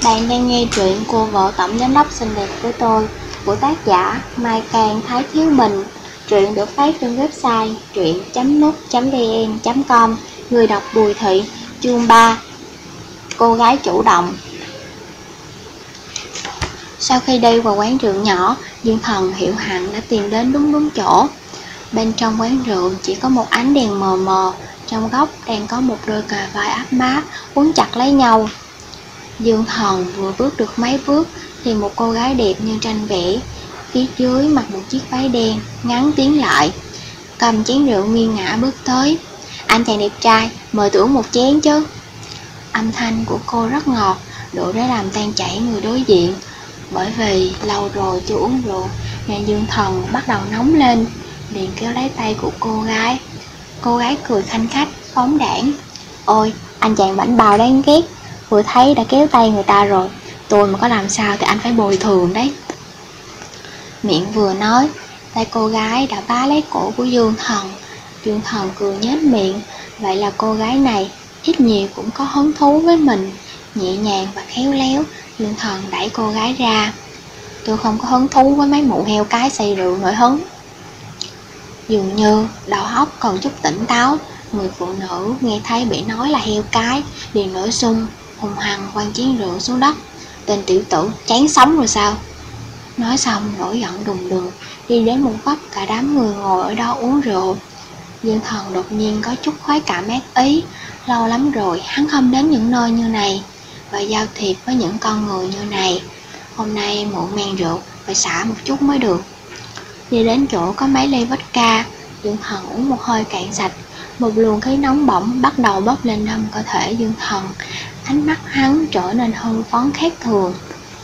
Bạn đang nghe truyện Cô vợ tổng giám đốc xinh đẹp với tôi của tác giả Mai Can Thái Thiếu Bình. Truyện được phát trên website truyện.mút.vn.com. Người đọc Bùi Thị. Chương 3. Cô gái chủ động. Sau khi đi vào quán rượu nhỏ, Dương Thần Hiệu Hạnh đã tìm đến đúng chỗ. Bên trong quán rượu chỉ có một ánh đèn mờ mờ. Trong góc đang có một đôi cà vai áp má quấn chặt lấy nhau. Dương Thần vừa bước được mấy bước thì một cô gái đẹp như tranh vẽ, phía dưới mặc một chiếc váy đen ngắn tiến lại, cầm chén rượu nghiêng ngả bước tới. "Anh chàng đẹp trai, mời tôi uống một chén chứ." Âm thanh của cô rất ngọt, đủ để làm tan chảy người đối diện. Bởi vì lâu rồi chưa uống rượu nên Dương Thần bắt đầu nóng lên, liền kéo lấy tay của cô gái. Cô gái cười khanh khách, phóng đãng: "Ôi, anh chàng bảnh bao đáng ghét, vừa thấy đã kéo tay người ta rồi. Tôi mà có làm sao thì anh phải bồi thường đấy." Miệng vừa nói, tay cô gái đã bá lấy cổ của Dương Thần. Dương Thần cười nhếch miệng, vậy là cô gái này ít nhiều cũng có hứng thú với mình. Nhẹ nhàng và khéo léo, Dương Thần đẩy cô gái ra. "Tôi không có hứng thú với mấy mụ heo cái say rượu nổi hứng." Dường như đầu óc còn chút tỉnh táo, người phụ nữ nghe thấy bị nói là heo cái liền nổi xung, hùng hăng quăng chén rượu xuống đất. "Tên tiểu tử chán sống rồi sao?" Nói xong nổi giận đùng đùng đi đến một góc cả đám người ngồi ở đó uống rượu. Dương Thần đột nhiên có chút khoái cảm ác ý. Lâu lắm rồi hắn không đến những nơi như này và giao thiệp với những con người như này. Hôm nay mượn men rượu phải xả một chút mới được. Đi đến chỗ có mấy ly vodka, Dương Thần uống một hơi cạn sạch. Một luồng khí nóng bỏng bắt đầu bốc lên trong cơ thể Dương Thần. Ánh mắt hắn trở nên hưng phấn khác thường.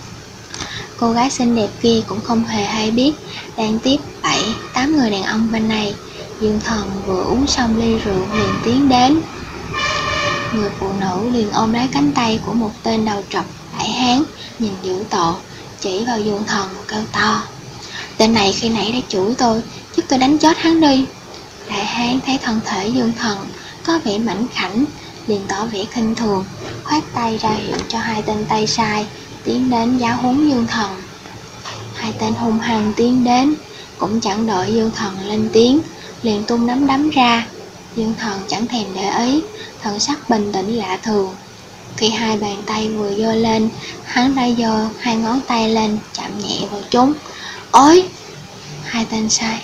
Cô gái xinh đẹp kia cũng không hề hay biết đang tiếp 7-8 người đàn ông bên này. Dương Thần vừa uống xong ly rượu liền tiến đến. Người phụ nữ liền ôm lấy cánh tay của một tên đầu trọc đại hán, nhìn dữ tợn, chỉ vào Dương Thần kêu to: "Tên này khi nãy đã chửi tôi, giúp tôi đánh chết hắn đi." Đại hán thấy thân thể Dương Thần có vẻ mảnh khảnh, liền tỏ vẻ khinh thường, khoát tay ra hiệu cho hai tên tay sai tiến đến giáo huấn Dương Thần. Hai tên hung hăng tiến đến, cũng chẳng đợi Dương Thần lên tiếng, liền tung nắm đấm ra. Dương Thần chẳng thèm để ý, thần sắc bình tĩnh lạ thường. Khi hai bàn tay vừa giơ lên, hắn đã giơ hai ngón tay lên chạm nhẹ vào chúng. "Ôi!" Hai tên sai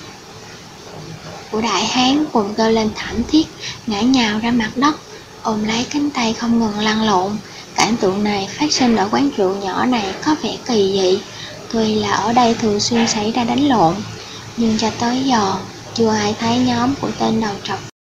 của đại hán cùng kêu lên thảm thiết, ngã nhào ra mặt đất, ôm lấy cánh tay không ngừng lăn lộn. Cảnh tượng này phát sinh ở quán rượu nhỏ này có vẻ kỳ dị. Tuy là ở đây thường xuyên xảy ra đánh lộn, nhưng cho tới giờ chưa ai thấy nhóm của tên đầu trọc